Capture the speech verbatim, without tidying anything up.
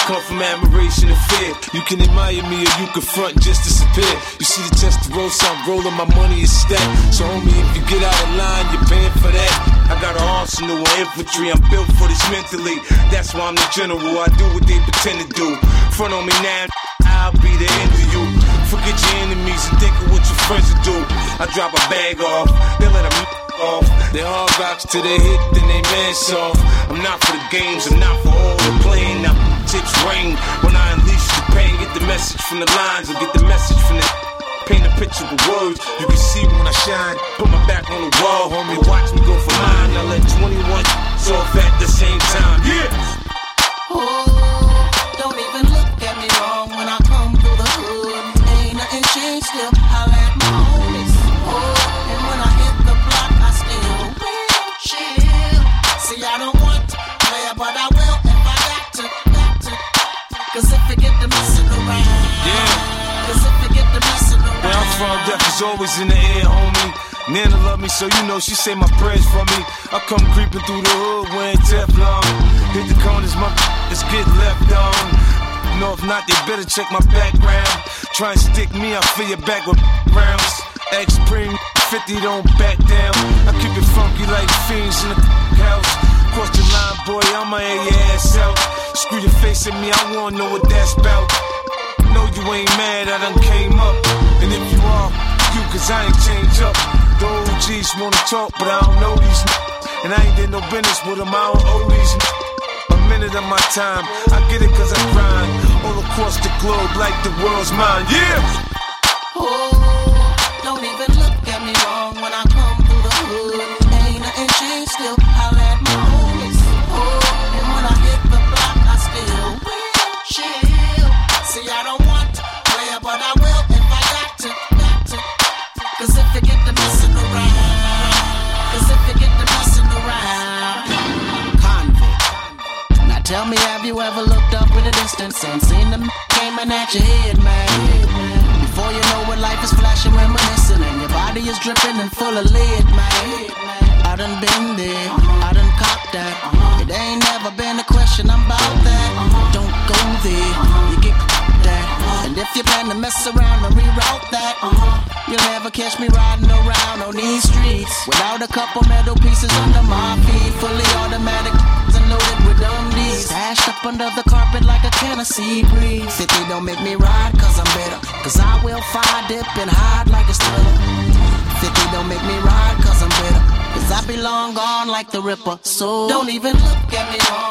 come from admiration and fear. You can admire me or you can front and just disappear. You see the testosterone, so I'm rolling, my money is stacked. So homie, if you get out of line, you're paying for that. I got an arsenal of infantry, I'm built for this mentally. That's why I'm the general, I do what they pretend to do. Front on me now, I'll be the end of you. Forget your enemies and think of what your friends will do. I drop a bag off, they let them off. They hard rocks till they hit, then they man soft. I'm not for the games, I'm not for all the playing. Now tips rain when I unleash the pain. Get the message from the lines, or get the message from the paint a picture with words. You can see when I shine. Put my back on the wall, homie. Watch me go for mine. I let twenty-one off at the same time. Yeah. Oh, don't even look at me wrong when I come through the hood. Ain't nothing changed still. I let my homies. Oh, and when I hit the block, I still will chill. See, I don't want to play, but I will if I got to, got to. Cause if you get to messing around, yeah. Cause if you get to messing around. Where I'm from, death is always in the air, homie. Nana love me, so you know she say my prayers for me. I come creeping through the hood wearing Teflon. Hit the corners, my is get left on. No, if not, they better check my background. Try and stick me, I'll fill your back with rounds. X-Prime fifty, don't back down. I keep it funky like fiends in the house. Cross the line, boy, I'ma air your ass out. Screw your face at me, I wanna know what that's about. No, you ain't mad, I done came up. And if you are, you, cause I ain't changed up. The O Gs wanna talk, but I don't know these n- and I ain't did no business with them, I don't owe these n- a minute of my time, I get it cause I grind all across the globe like the world's mine, yeah! Oh, don't even look at me wrong when I come through the hood. Ain't nothing changed still, I let my homies. Oh, and when I hit the block, I still will chill. See, I don't want to play, but I will if I got to, got to. Cause if you get to messing around, cause if you get to messing around. Convict. Now tell me, have you ever looked up in the distance and seen them coming at your head, man? Before you know it, life is flashing, reminiscing, and your body is dripping and full of lead, man. I done been there, I done copped that. It ain't never been a question, I'm about that. Don't go there, you get that. And if you plan to mess around and reroute that, you'll never catch me riding around on these streets without a couple metal pieces under my feet. Fully automatic and loaded with undies, stashed up under the carpet like a can of sea breeze. fifty don't make me ride cause I'm better, cause I will fire dip and hide like a thriller. fifty don't make me ride cause I'm better, cause I be long gone like the Ripper. So don't even look at me wrong